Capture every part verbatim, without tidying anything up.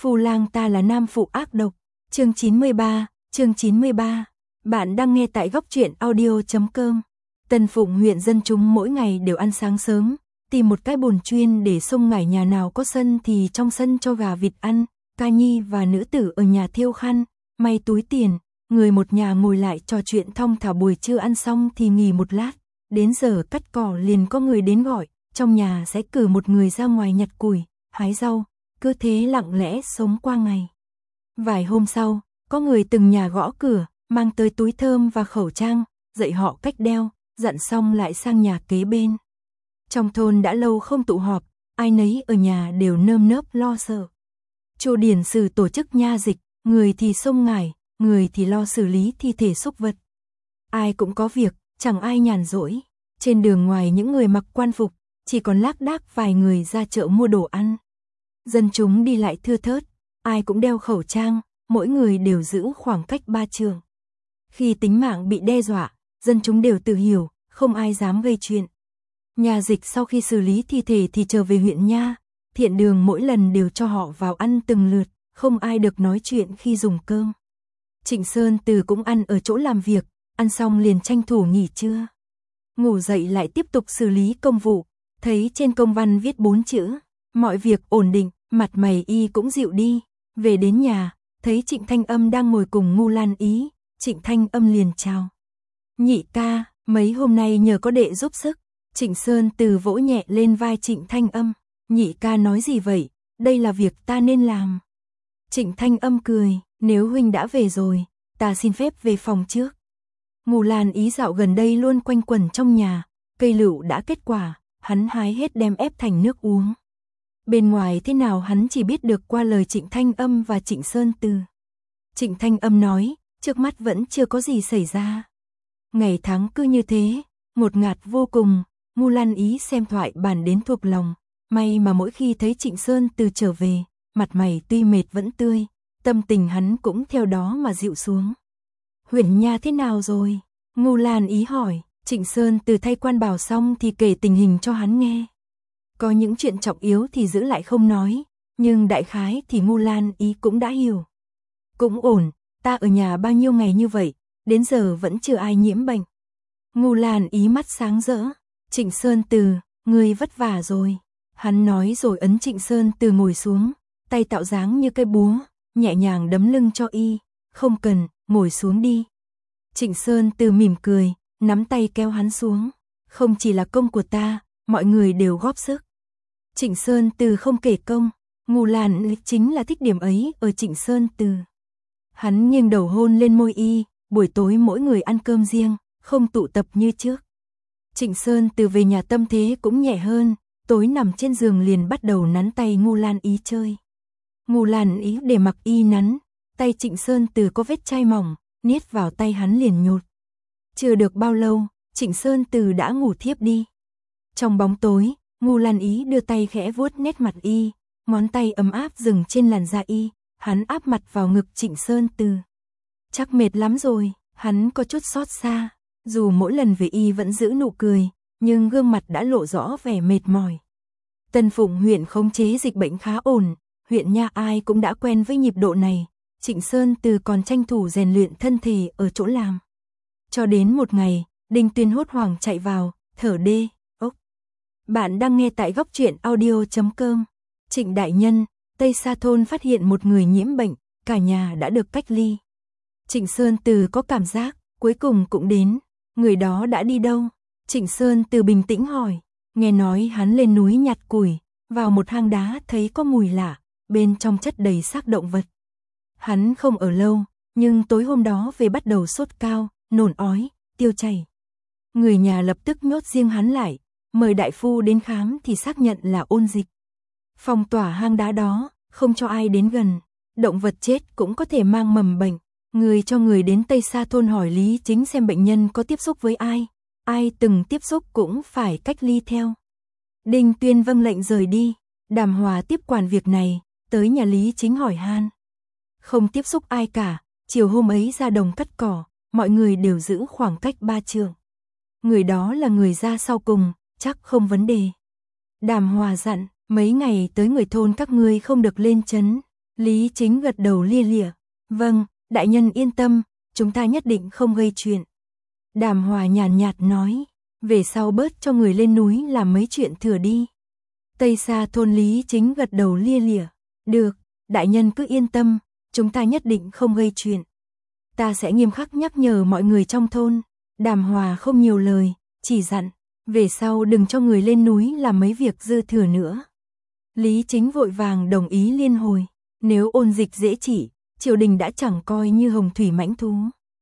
Phu lang ta là nam phụ ác độc. Chương chín mươi ba, chương chín mươi ba. Bạn đang nghe tại góc truyện audio chấm com. Tân Phụng huyện dân chúng mỗi ngày đều ăn sáng sớm, tìm một cái bồn chuyên để xông ngải, nhà nào có sân thì trong sân cho gà vịt ăn, ca nhi và nữ tử ở nhà thêu khăn, may túi tiền, người một nhà ngồi lại trò chuyện thong thả. Buổi trưa ăn xong thì nghỉ một lát, đến giờ cắt cỏ liền có người đến gọi, trong nhà sẽ cử một người ra ngoài nhặt củi, hái rau, cứ thế lặng lẽ sống qua ngày. Vài hôm sau, có người từng nhà gõ cửa, mang tới túi thơm và khẩu trang, dạy họ cách đeo, dặn xong lại sang nhà kế bên. Trong thôn đã lâu không tụ họp, ai nấy ở nhà đều nơm nớp lo sợ. Chu điển sử tổ chức nha dịch, người thì xông ngải, người thì lo xử lý thi thể súc vật. Ai cũng có việc, chẳng ai nhàn rỗi. Trên đường ngoài những người mặc quan phục, chỉ còn lác đác vài người ra chợ mua đồ ăn. Dân chúng đi lại thưa thớt, ai cũng đeo khẩu trang, mỗi người đều giữ khoảng cách ba trượng. Khi tính mạng bị đe dọa, dân chúng đều tự hiểu, không ai dám gây chuyện. Nhà dịch sau khi xử lý thi thể thì trở về huyện nha, thiện đường mỗi lần đều cho họ vào ăn từng lượt, không ai được nói chuyện khi dùng cơm. Trịnh Sơn Từ cũng ăn ở chỗ làm việc, ăn xong liền tranh thủ nghỉ trưa. Ngủ dậy lại tiếp tục xử lý công vụ, thấy trên công văn viết bốn chữ, mọi việc ổn định, mặt mày y cũng dịu đi. Về đến nhà, thấy Trịnh Thanh Âm đang ngồi cùng Ngu Lan Ý, Trịnh Thanh Âm liền chào. Nhị ca, mấy hôm nay nhờ có đệ giúp sức. Trịnh Sơn Từ vỗ nhẹ lên vai Trịnh Thanh Âm, nhị ca nói gì vậy, đây là việc ta nên làm. Trịnh Thanh Âm cười, nếu huynh đã về rồi, ta xin phép về phòng trước. Ngu Lan Ý dạo gần đây luôn quanh quẩn trong nhà, cây lựu đã kết quả, hắn hái hết đem ép thành nước uống. Bên ngoài thế nào hắn chỉ biết được qua lời Trịnh Thanh Âm và Trịnh Sơn Từ. Trịnh Thanh Âm nói, trước mắt vẫn chưa có gì xảy ra. Ngày tháng cứ như thế, ngột ngạt vô cùng. Ngu Lan Ý xem thoại bản đến thuộc lòng, may mà mỗi khi thấy Trịnh Sơn Từ trở về, mặt mày tuy mệt vẫn tươi, tâm tình hắn cũng theo đó mà dịu xuống. Huyện nha thế nào rồi? Ngu Lan Ý hỏi. Trịnh Sơn Từ thay quan bảo xong thì kể tình hình cho hắn nghe. Có những chuyện trọng yếu thì giữ lại không nói, nhưng đại khái thì Ngu Lan Ý cũng đã hiểu. Cũng ổn, ta ở nhà bao nhiêu ngày như vậy, đến giờ vẫn chưa ai nhiễm bệnh. Ngu Lan Ý mắt sáng rỡ. Trịnh Sơn Từ, ngươi vất vả rồi. Hắn nói rồi ấn Trịnh Sơn Từ ngồi xuống, tay tạo dáng như cây búa, nhẹ nhàng đấm lưng cho y. Không cần, ngồi xuống đi. Trịnh Sơn Từ mỉm cười, nắm tay kéo hắn xuống. Không chỉ là công của ta, mọi người đều góp sức. Trịnh Sơn Từ không kể công, Ngu Lan Ý chính là thích điểm ấy ở Trịnh Sơn Từ. Hắn nghiêng đầu hôn lên môi y, buổi tối mỗi người ăn cơm riêng, không tụ tập như trước. Trịnh Sơn Từ về nhà tâm thế cũng nhẹ hơn, tối nằm trên giường liền bắt đầu nắn tay Ngu Lan Ý chơi. Ngu Lan Ý để mặc y nắn, tay Trịnh Sơn Từ có vết chai mỏng, niết vào tay hắn liền nhột. Chưa được bao lâu, Trịnh Sơn Từ đã ngủ thiếp đi. Trong bóng tối, Ngu Lan Ý đưa tay khẽ vuốt nét mặt y, ngón tay ấm áp dừng trên làn da y, hắn áp mặt vào ngực Trịnh Sơn Từ. Chắc mệt lắm rồi, hắn có chút xót xa. Dù mỗi lần về y vẫn giữ nụ cười, nhưng gương mặt đã lộ rõ vẻ mệt mỏi. Tân Phụng huyện khống chế dịch bệnh khá ổn, huyện nha ai cũng đã quen với nhịp độ này. Trịnh Sơn Từ còn tranh thủ rèn luyện thân thể ở chỗ làm. Cho đến một ngày, Đinh Tuyên hốt hoảng chạy vào, thở đê, ốc. Bạn đang nghe tại góc truyện audio chấm com. Trịnh đại nhân, Tây Sa thôn phát hiện một người nhiễm bệnh, cả nhà đã được cách ly. Trịnh Sơn Từ có cảm giác, cuối cùng cũng đến. Người đó đã đi đâu? Trịnh Sơn Từ bình tĩnh hỏi. Nghe nói hắn lên núi nhặt củi, vào một hang đá thấy có mùi lạ, bên trong chất đầy xác động vật. Hắn không ở lâu, nhưng tối hôm đó về bắt đầu sốt cao, nôn ói, tiêu chảy. Người nhà lập tức nhốt riêng hắn lại, mời đại phu đến khám thì xác nhận là ôn dịch. Phong tỏa hang đá đó, không cho ai đến gần, động vật chết cũng có thể mang mầm bệnh. Người cho người đến Tây Sa thôn hỏi Lý Chính xem bệnh nhân có tiếp xúc với ai, ai từng tiếp xúc cũng phải cách ly theo. Đinh Tuyên vâng lệnh rời đi, Đàm Hòa tiếp quản việc này, tới nhà Lý Chính hỏi han. Không tiếp xúc ai cả, chiều hôm ấy ra đồng cắt cỏ, mọi người đều giữ khoảng cách ba trượng. Người đó là người ra sau cùng, chắc không vấn đề. Đàm Hòa dặn, mấy ngày tới người thôn các ngươi không được lên trấn. Lý Chính gật đầu lia lịa. Vâng, đại nhân yên tâm, chúng ta nhất định không gây chuyện. Đàm Hòa nhàn nhạt nói, về sau bớt cho người lên núi làm mấy chuyện thừa đi. Tây xa thôn Lý Chính gật đầu lia lịa. Được, đại nhân cứ yên tâm, chúng ta nhất định không gây chuyện. Ta sẽ nghiêm khắc nhắc nhở mọi người trong thôn. Đàm Hòa không nhiều lời, chỉ dặn, về sau đừng cho người lên núi làm mấy việc dư thừa nữa. Lý Chính vội vàng đồng ý liên hồi, nếu ôn dịch dễ trị, triều đình đã chẳng coi như hồng thủy mãnh thú.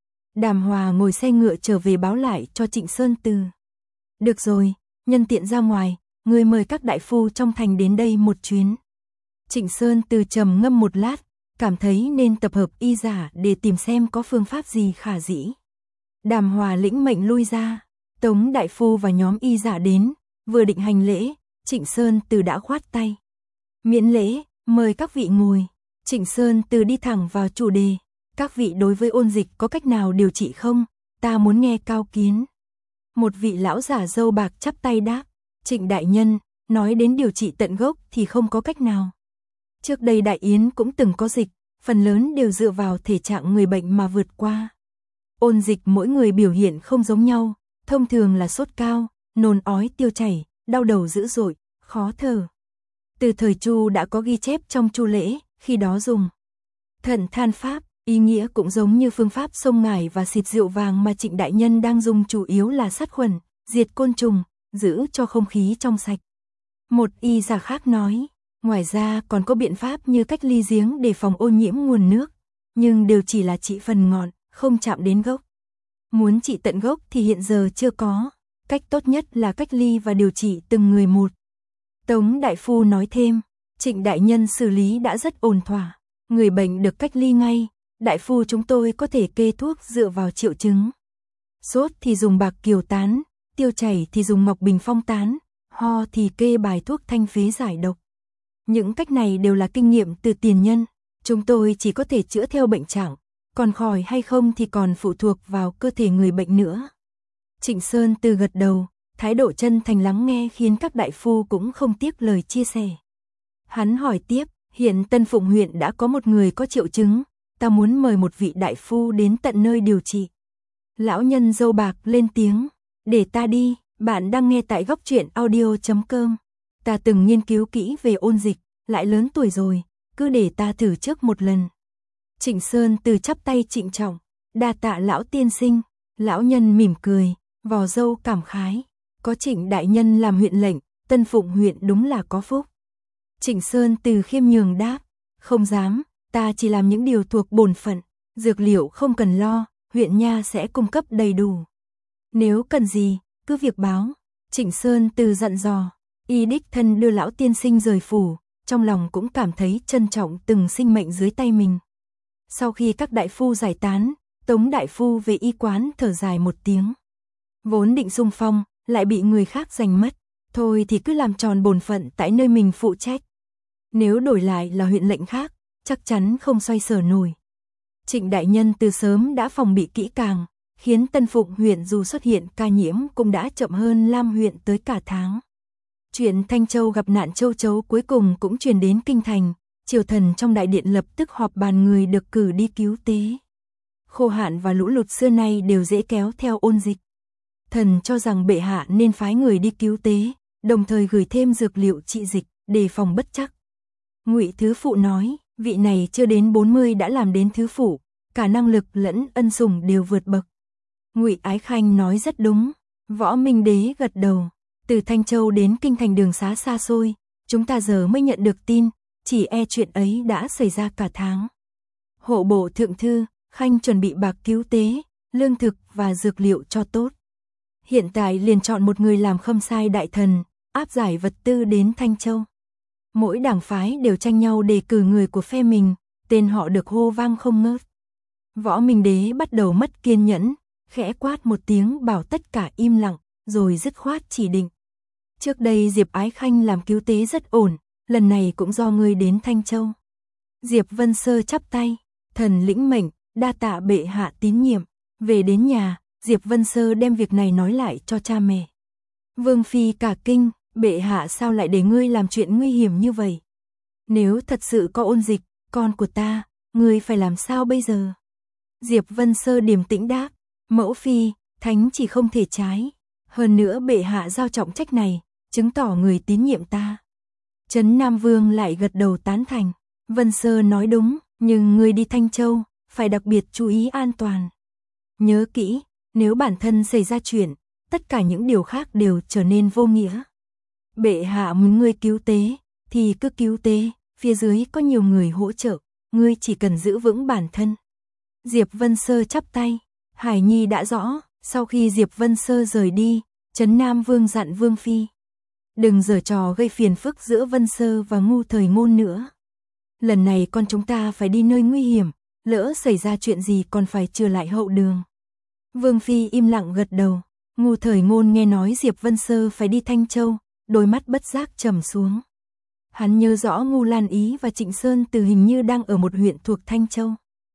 Đàm Hòa ngồi xe ngựa trở về báo lại cho Trịnh Sơn Từ. Được rồi, nhân tiện ra ngoài, người mời các đại phu trong thành đến đây một chuyến. Trịnh Sơn Từ trầm ngâm một lát, cảm thấy nên tập hợp y giả để tìm xem có phương pháp gì khả dĩ. Đàm Hòa lĩnh mệnh lui ra, Tống đại phu và nhóm y giả đến, vừa định hành lễ, Trịnh Sơn Từ đã khoát tay. Miễn lễ, mời các vị ngồi. Trịnh Sơn Từ đi thẳng vào chủ đề, các vị đối với ôn dịch có cách nào điều trị không? Ta muốn nghe cao kiến. Một vị lão giả râu bạc chắp tay đáp, Trịnh đại nhân, nói đến điều trị tận gốc thì không có cách nào. Trước đây Đại Yến cũng từng có dịch, phần lớn đều dựa vào thể trạng người bệnh mà vượt qua. Ôn dịch mỗi người biểu hiện không giống nhau, thông thường là sốt cao, nôn ói tiêu chảy, đau đầu dữ dội, khó thở. Từ thời Chu đã có ghi chép trong Chu lễ, khi đó dùng thận than pháp, ý nghĩa cũng giống như phương pháp xông ngải và xịt rượu vàng mà Trịnh đại nhân đang dùng, chủ yếu là sát khuẩn, diệt côn trùng, giữ cho không khí trong sạch. Một y giả khác nói, ngoài ra còn có biện pháp như cách ly giếng để phòng ô nhiễm nguồn nước, nhưng đều chỉ là trị phần ngọn, không chạm đến gốc. Muốn trị tận gốc thì hiện giờ chưa có, cách tốt nhất là cách ly và điều trị từng người một. Tống đại phu nói thêm, Trịnh đại nhân xử lý đã rất ổn thỏa, người bệnh được cách ly ngay, đại phu chúng tôi có thể kê thuốc dựa vào triệu chứng. Sốt thì dùng bạc kiều tán, tiêu chảy thì dùng ngọc bình phong tán, ho thì kê bài thuốc thanh phế giải độc. Những cách này đều là kinh nghiệm từ tiền nhân, chúng tôi chỉ có thể chữa theo bệnh trạng, còn khỏi hay không thì còn phụ thuộc vào cơ thể người bệnh nữa. Trịnh Sơn Từ gật đầu, thái độ chân thành lắng nghe khiến các đại phu cũng không tiếc lời chia sẻ. Hắn hỏi tiếp, hiện Tân Phụng huyện đã có một người có triệu chứng, ta muốn mời một vị đại phu đến tận nơi điều trị. Lão nhân râu bạc lên tiếng, để ta đi, bạn đang nghe tại góc truyện audio chấm com. Ta từng nghiên cứu kỹ về ôn dịch, lại lớn tuổi rồi, cứ để ta thử trước một lần. Trịnh Sơn Từ chắp tay trịnh trọng, đa tạ lão tiên sinh. Lão nhân mỉm cười, vò râu cảm khái, có Trịnh đại nhân làm huyện lệnh, Tân Phụng huyện đúng là có phúc. Trịnh Sơn Từ khiêm nhường đáp, không dám, ta chỉ làm những điều thuộc bổn phận, dược liệu không cần lo, huyện nha sẽ cung cấp đầy đủ. Nếu cần gì, cứ việc báo. Trịnh Sơn Từ dặn dò, y đích thân đưa lão tiên sinh rời phủ, trong lòng cũng cảm thấy trân trọng từng sinh mệnh dưới tay mình. Sau khi các đại phu giải tán, Tống đại phu về y quán thở dài một tiếng. Vốn định xung phong, lại bị người khác giành mất, thôi thì cứ làm tròn bổn phận tại nơi mình phụ trách. Nếu đổi lại là huyện lệnh khác, chắc chắn không xoay sở nổi. Trịnh đại nhân từ sớm đã phòng bị kỹ càng, khiến Tân Phụng huyện dù xuất hiện ca nhiễm cũng đã chậm hơn Lam huyện tới cả tháng. Chuyện Thanh Châu gặp nạn châu chấu cuối cùng cũng truyền đến kinh thành, triều thần trong đại điện lập tức họp bàn người được cử đi cứu tế. Khô hạn và lũ lụt xưa nay đều dễ kéo theo ôn dịch. Thần cho rằng bệ hạ nên phái người đi cứu tế, đồng thời gửi thêm dược liệu trị dịch, đề phòng bất trắc. Ngụy Thứ Phụ nói, vị này chưa đến bốn mươi đã làm đến thứ phụ, cả năng lực lẫn ân sủng đều vượt bậc. Ngụy Ái Khanh nói rất đúng. Võ Minh Đế gật đầu, từ Thanh Châu đến kinh thành đường xá xa xôi, chúng ta giờ mới nhận được tin, chỉ e chuyện ấy đã xảy ra cả tháng. Hộ bộ thượng thư, Khanh chuẩn bị bạc cứu tế, lương thực và dược liệu cho tốt. Hiện tại liền chọn một người làm khâm sai đại thần, áp giải vật tư đến Thanh Châu. Mỗi đảng phái đều tranh nhau đề cử người của phe mình, tên họ được hô vang không ngớt. Võ Minh Đế bắt đầu mất kiên nhẫn, khẽ quát một tiếng bảo tất cả im lặng, rồi dứt khoát chỉ định. Trước đây Diệp Ái Khanh làm cứu tế rất ổn, lần này cũng do ngươi đến Thanh Châu. Diệp Vân Sơ chắp tay, thần lĩnh mệnh, đa tạ bệ hạ tín nhiệm. Về đến nhà, Diệp Vân Sơ đem việc này nói lại cho cha mẹ. Vương phi cả kinh, bệ hạ sao lại để ngươi làm chuyện nguy hiểm như vậy? Nếu thật sự có ôn dịch, con của ta, ngươi phải làm sao bây giờ? Diệp Vân Sơ điềm tĩnh đáp, mẫu phi, thánh chỉ không thể trái. Hơn nữa bệ hạ giao trọng trách này, chứng tỏ người tín nhiệm ta. Trấn Nam Vương lại gật đầu tán thành. Vân Sơ nói đúng, nhưng ngươi đi Thanh Châu, phải đặc biệt chú ý an toàn. Nhớ kỹ, nếu bản thân xảy ra chuyện, tất cả những điều khác đều trở nên vô nghĩa. Bệ hạ muốn ngươi cứu tế, thì cứ cứu tế, phía dưới có nhiều người hỗ trợ, ngươi chỉ cần giữ vững bản thân. Diệp Vân Sơ chắp tay, Hải Nhi đã rõ. Sau khi Diệp Vân Sơ rời đi, Trấn Nam Vương dặn Vương Phi. Đừng giở trò gây phiền phức giữa Vân Sơ và Ngu Thời Ngôn nữa. Lần này con chúng ta phải đi nơi nguy hiểm, lỡ xảy ra chuyện gì còn phải trừ lại hậu đường. Vương Phi im lặng gật đầu. Ngu Thời Ngôn nghe nói Diệp Vân Sơ phải đi Thanh Châu, đôi mắt bất giác trầm xuống. Hắn nhớ rõ Ngu Lan Ý và Trịnh Sơn Từ hình như đang ở một huyện thuộc Thanh Châu.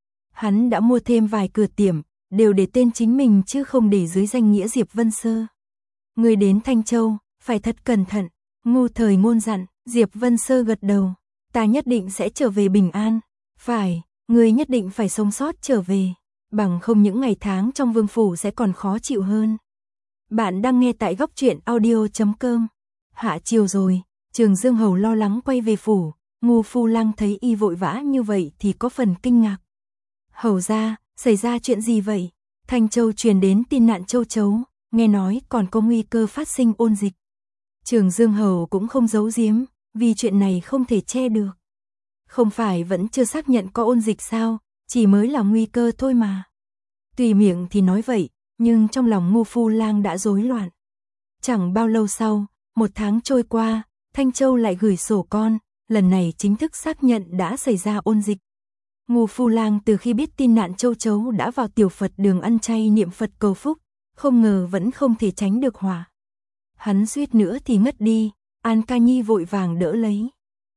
Hắn đã mua thêm vài cửa tiệm, đều để tên chính mình chứ không để dưới danh nghĩa Diệp Vân Sơ. Người đến Thanh Châu, phải thật cẩn thận, Ngu Thời Ngôn dặn. Diệp Vân Sơ gật đầu, ta nhất định sẽ trở về bình an. Phải, người nhất định phải sống sót trở về, bằng không những ngày tháng trong vương phủ sẽ còn khó chịu hơn. Bạn đang nghe tại góc truyện audio chấm com. Hạ chiều rồi, Trường Dương Hầu lo lắng quay về phủ, Ngu Phu Lăng thấy y vội vã như vậy thì có phần kinh ngạc. Hầu ra, xảy ra chuyện gì vậy? Thanh Châu truyền đến tin nạn châu chấu, nghe nói còn có nguy cơ phát sinh ôn dịch. Trường Dương Hầu cũng không giấu giếm, vì chuyện này không thể che được. Không phải vẫn chưa xác nhận có ôn dịch sao, chỉ mới là nguy cơ thôi mà. Tùy miệng thì nói vậy, nhưng trong lòng Ngu Phu Lang đã rối loạn. Chẳng bao lâu sau, một tháng trôi qua, Thanh Châu lại gửi sổ con, lần này chính thức xác nhận đã xảy ra ôn dịch. Ngu Phu Lang từ khi biết tin nạn châu chấu đã vào tiểu Phật đường ăn chay niệm Phật cầu phúc, không ngờ vẫn không thể tránh được họa. Hắn suýt nữa thì ngất đi, An Ca Nhi vội vàng đỡ lấy.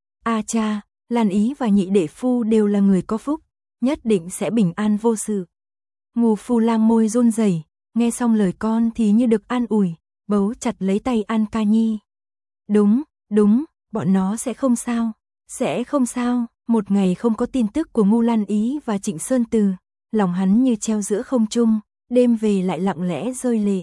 A cha, Lan Ý và nhị đệ phu đều là người có phúc, nhất định sẽ bình an vô sự. Ngu Phu Lang môi run rẩy, nghe xong lời con thì như được an ủi, bấu chặt lấy tay An Ca Nhi. Đúng, đúng, bọn nó sẽ không sao, sẽ không sao. Một ngày không có tin tức của Ngu Lan Ý và Trịnh Sơn Từ, lòng hắn như treo giữa không trung, đêm về lại lặng lẽ rơi lệ.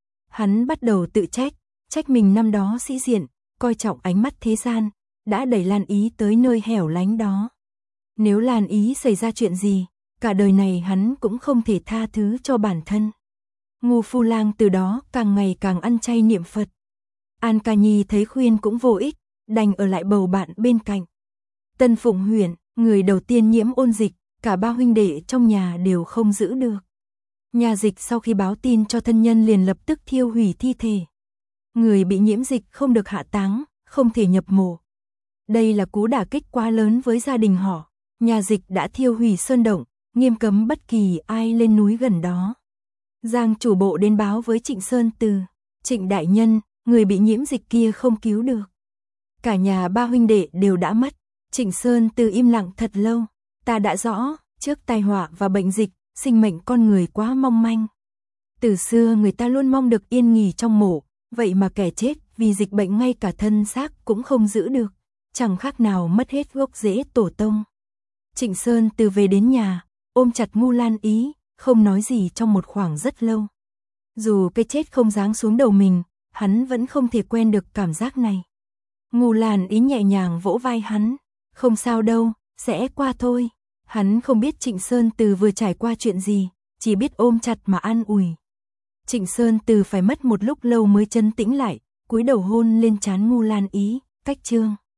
Hắn bắt đầu tự trách, trách mình năm đó sĩ diện, coi trọng ánh mắt thế gian, đã đẩy Lan Ý tới nơi hẻo lánh đó. Nếu Lan Ý xảy ra chuyện gì, cả đời này hắn cũng không thể tha thứ cho bản thân. Ngu Phu Lang từ đó càng ngày càng ăn chay niệm Phật. An Ca Nhi thấy khuyên cũng vô ích, đành ở lại bầu bạn bên cạnh. Tân Phụng huyện, người đầu tiên nhiễm ôn dịch, cả ba huynh đệ trong nhà đều không giữ được. Nhà dịch sau khi báo tin cho thân nhân liền lập tức thiêu hủy thi thể. Người bị nhiễm dịch không được hạ táng, không thể nhập mộ. Đây là cú đả kích quá lớn với gia đình họ. Nhà dịch đã thiêu hủy sơn động, nghiêm cấm bất kỳ ai lên núi gần đó. Giang chủ bộ đến báo với Trịnh Sơn Từ, Trịnh đại nhân, người bị nhiễm dịch kia không cứu được. Cả nhà ba huynh đệ đều đã mất. Trịnh Sơn Từ im lặng thật lâu, ta đã rõ, trước tai họa và bệnh dịch, sinh mệnh con người quá mong manh. Từ xưa người ta luôn mong được yên nghỉ trong mộ, vậy mà kẻ chết vì dịch bệnh ngay cả thân xác cũng không giữ được, chẳng khác nào mất hết gốc rễ tổ tông. Trịnh Sơn Từ về đến nhà, ôm chặt Ngu Lan Ý, không nói gì trong một khoảng rất lâu. Dù cái chết không giáng xuống đầu mình, hắn vẫn không thể quen được cảm giác này. Ngu Lan Ý nhẹ nhàng vỗ vai hắn, không sao đâu, sẽ qua thôi. Hắn không biết Trịnh Sơn Từ vừa trải qua chuyện gì, chỉ biết ôm chặt mà an ủi. Trịnh Sơn Từ phải mất một lúc lâu mới trấn tĩnh lại, cúi đầu hôn lên trán Ngu Lan Ý, cách chương.